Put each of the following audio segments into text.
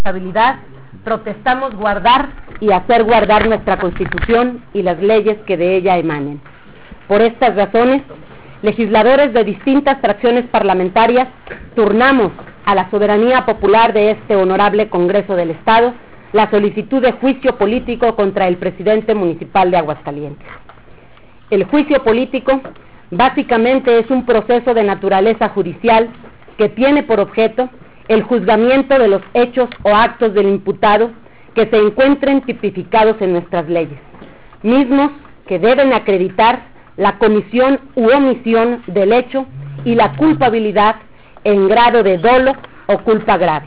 responsabilidad, protestamos guardar y hacer guardar nuestra Constitución y las leyes que de ella emanen. Por estas razones, legisladores de distintas fracciones parlamentarias turnamos a la soberanía popular de este honorable Congreso del Estado la solicitud de juicio político contra el presidente municipal de Aguascalientes. El juicio político básicamente es un proceso de naturaleza judicial que tiene por objeto el juzgamiento de los hechos o actos del imputado que se encuentren tipificados en nuestras leyes, mismos que deben acreditar la comisión u omisión del hecho y la culpabilidad en grado de dolo o culpa grave.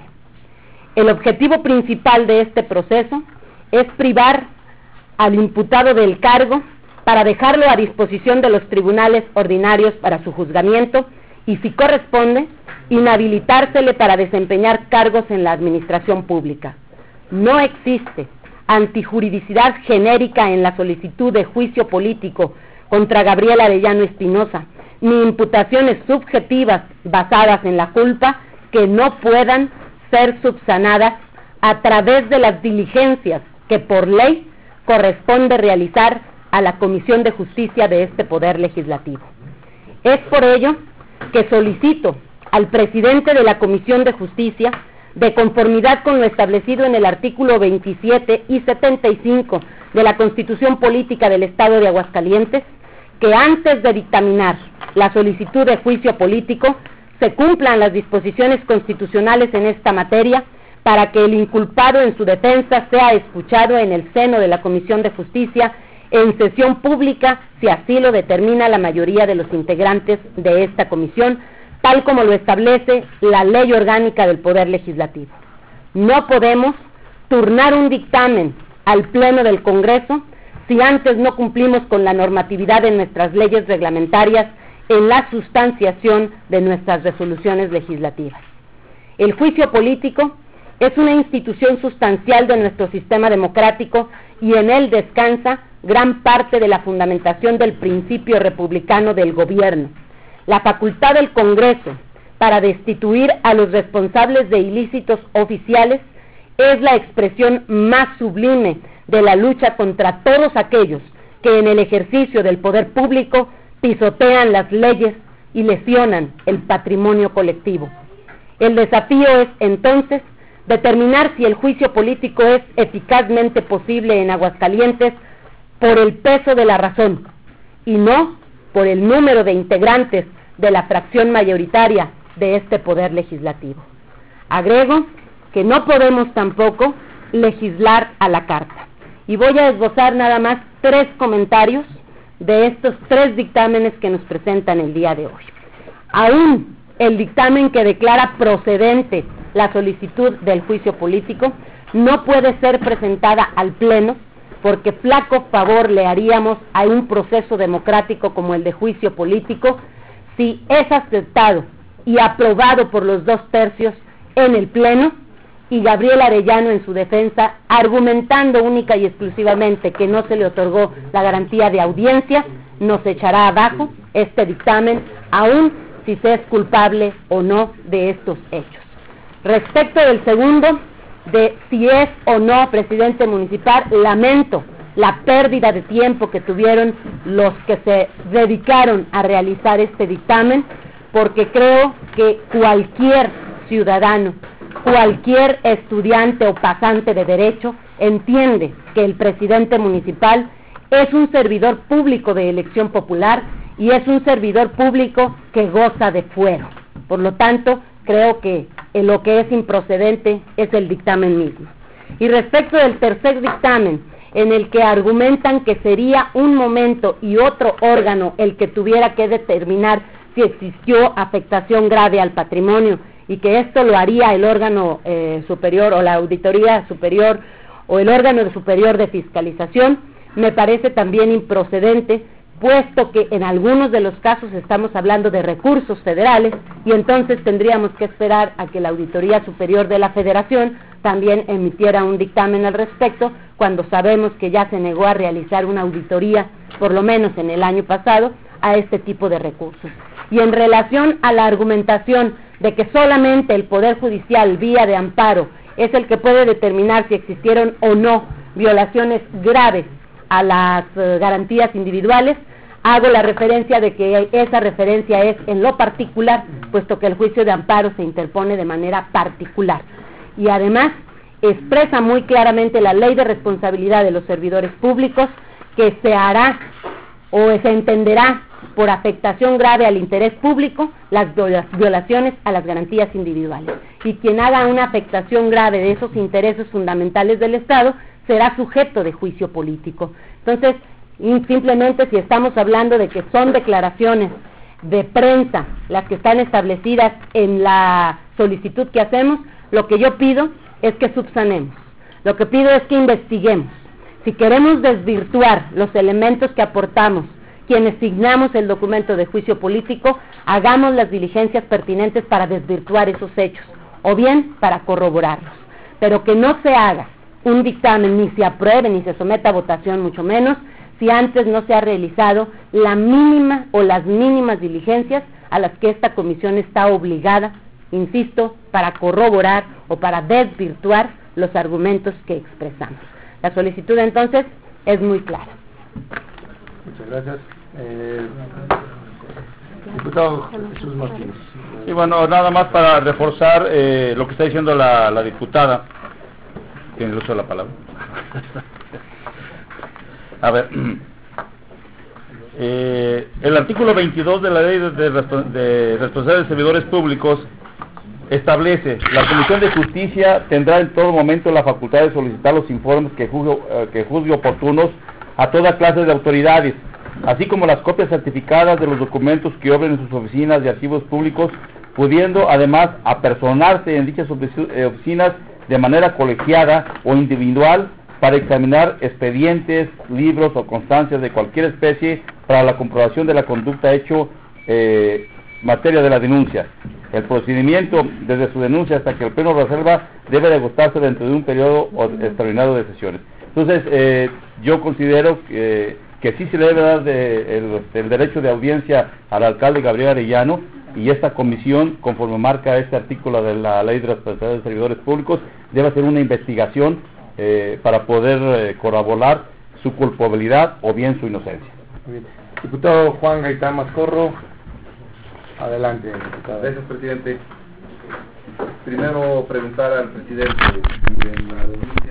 El objetivo principal de este proceso es privar al imputado del cargo para dejarlo a disposición de los tribunales ordinarios para su juzgamiento y, si corresponde, inhabilitársele para desempeñar cargos en la administración pública. No existe antijuridicidad genérica en la solicitud de juicio político contra Gabriel Arellano Espinosa, ni imputaciones subjetivas basadas en la culpa que no puedan ser subsanadas a través de las diligencias que por ley corresponde realizar a la Comisión de Justicia de este Poder Legislativo. Es por ello que solicito al presidente de la Comisión de Justicia, de conformidad con lo establecido en el artículo 27 y 75 de la Constitución Política del Estado de Aguascalientes, que antes de dictaminar la solicitud de juicio político se cumplan las disposiciones constitucionales en esta materia para que el inculpado en su defensa sea escuchado en el seno de la Comisión de Justicia en sesión pública, si así lo determina la mayoría de los integrantes de esta comisión, tal como lo establece la Ley Orgánica del Poder Legislativo. No podemos turnar un dictamen al Pleno del Congreso si antes no cumplimos con la normatividad de nuestras leyes reglamentarias en la sustanciación de nuestras resoluciones legislativas. El juicio político es una institución sustancial de nuestro sistema democrático y en él descansa gran parte de la fundamentación del principio republicano del gobierno. La facultad del Congreso para destituir a los responsables de ilícitos oficiales es la expresión más sublime de la lucha contra todos aquellos que en el ejercicio del poder público pisotean las leyes y lesionan el patrimonio colectivo. El desafío es, entonces, determinar si el juicio político es eficazmente posible en Aguascalientes por el peso de la razón y no por el número de integrantes de la fracción mayoritaria de este Poder Legislativo. Agrego que no podemos tampoco legislar a la carta. Y voy a esbozar nada más 3 comentarios de estos 3 dictámenes que nos presentan el día de hoy. Aún el dictamen que declara procedente la solicitud del juicio político no puede ser presentada al Pleno porque flaco favor le haríamos a un proceso democrático como el de juicio político si es aceptado y aprobado por los 2/3 en el Pleno y Gabriel Arellano en su defensa, argumentando única y exclusivamente que no se le otorgó la garantía de audiencia, nos echará abajo este dictamen, aun si se es culpable o no de estos hechos. Respecto del segundo, de si es o no presidente municipal, lamento la pérdida de tiempo que tuvieron los que se dedicaron a realizar este dictamen, porque creo que cualquier ciudadano, cualquier estudiante o pasante de derecho entiende que el presidente municipal es un servidor público de elección popular y es un servidor público que goza de fuero. Por lo tanto, creo que lo que es improcedente es el dictamen mismo. Y respecto del tercer dictamen, en el que argumentan que sería un momento y otro órgano el que tuviera que determinar si existió afectación grave al patrimonio y que esto lo haría el órgano superior o la auditoría superior o el órgano superior de fiscalización, me parece también improcedente, puesto que en algunos de los casos estamos hablando de recursos federales y entonces tendríamos que esperar a que la Auditoría Superior de la Federación también emitiera un dictamen al respecto, cuando sabemos que ya se negó a realizar una auditoría, por lo menos en el año pasado, a este tipo de recursos. Y en relación a la argumentación de que solamente el Poder Judicial, vía de amparo, es el que puede determinar si existieron o no violaciones graves a las garantías individuales, hago la referencia de que esa referencia es en lo particular, puesto que el juicio de amparo se interpone de manera particular. Y además expresa muy claramente la ley de responsabilidad de los servidores públicos que se hará o se entenderá por afectación grave al interés público las violaciones a las garantías individuales. Y quien haga una afectación grave de esos intereses fundamentales del Estado será sujeto de juicio político. Entonces, simplemente si estamos hablando de que son declaraciones de prensa las que están establecidas en la solicitud que hacemos, lo que yo pido es que subsanemos, lo que pido es que investiguemos. Si queremos desvirtuar los elementos que aportamos quienes signamos el documento de juicio político, hagamos las diligencias pertinentes para desvirtuar esos hechos, o bien para corroborarlos, pero que no se haga un dictamen, ni se apruebe, ni se someta a votación, mucho menos, si antes no se ha realizado la mínima o las mínimas diligencias a las que esta comisión está obligada, insisto, para corroborar o para desvirtuar los argumentos que expresamos. La solicitud entonces es muy clara. Muchas gracias. Diputado Jesús Martínez. Y bueno, nada más para reforzar lo que está diciendo la diputada. Tiene el uso de la palabra. A ver, el artículo 22 de la Ley de Responsabilidad de Servidores Públicos establece: la Comisión de Justicia tendrá en todo momento la facultad de solicitar los informes que juzgue oportunos a toda clase de autoridades, así como las copias certificadas de los documentos que obren en sus oficinas de archivos públicos, pudiendo además apersonarse en dichas oficinas de manera colegiada o individual para examinar expedientes, libros o constancias de cualquier especie para la comprobación de la conducta hecho materia de la denuncia. El procedimiento desde su denuncia hasta que el pleno resuelva debe de agotarse dentro de un periodo extraordinario de sesiones. Entonces, yo considero que sí se le debe dar el derecho de audiencia al alcalde Gabriel Arellano, y esta comisión, conforme marca este artículo de la Ley de Responsabilidad de Servidores Públicos, debe hacer una investigación para poder corroborar su culpabilidad o bien su inocencia. Muy bien. Diputado Juan Gaitán Mascorro, adelante, diputado. Gracias, presidente. Primero preguntar al presidente, en la denuncia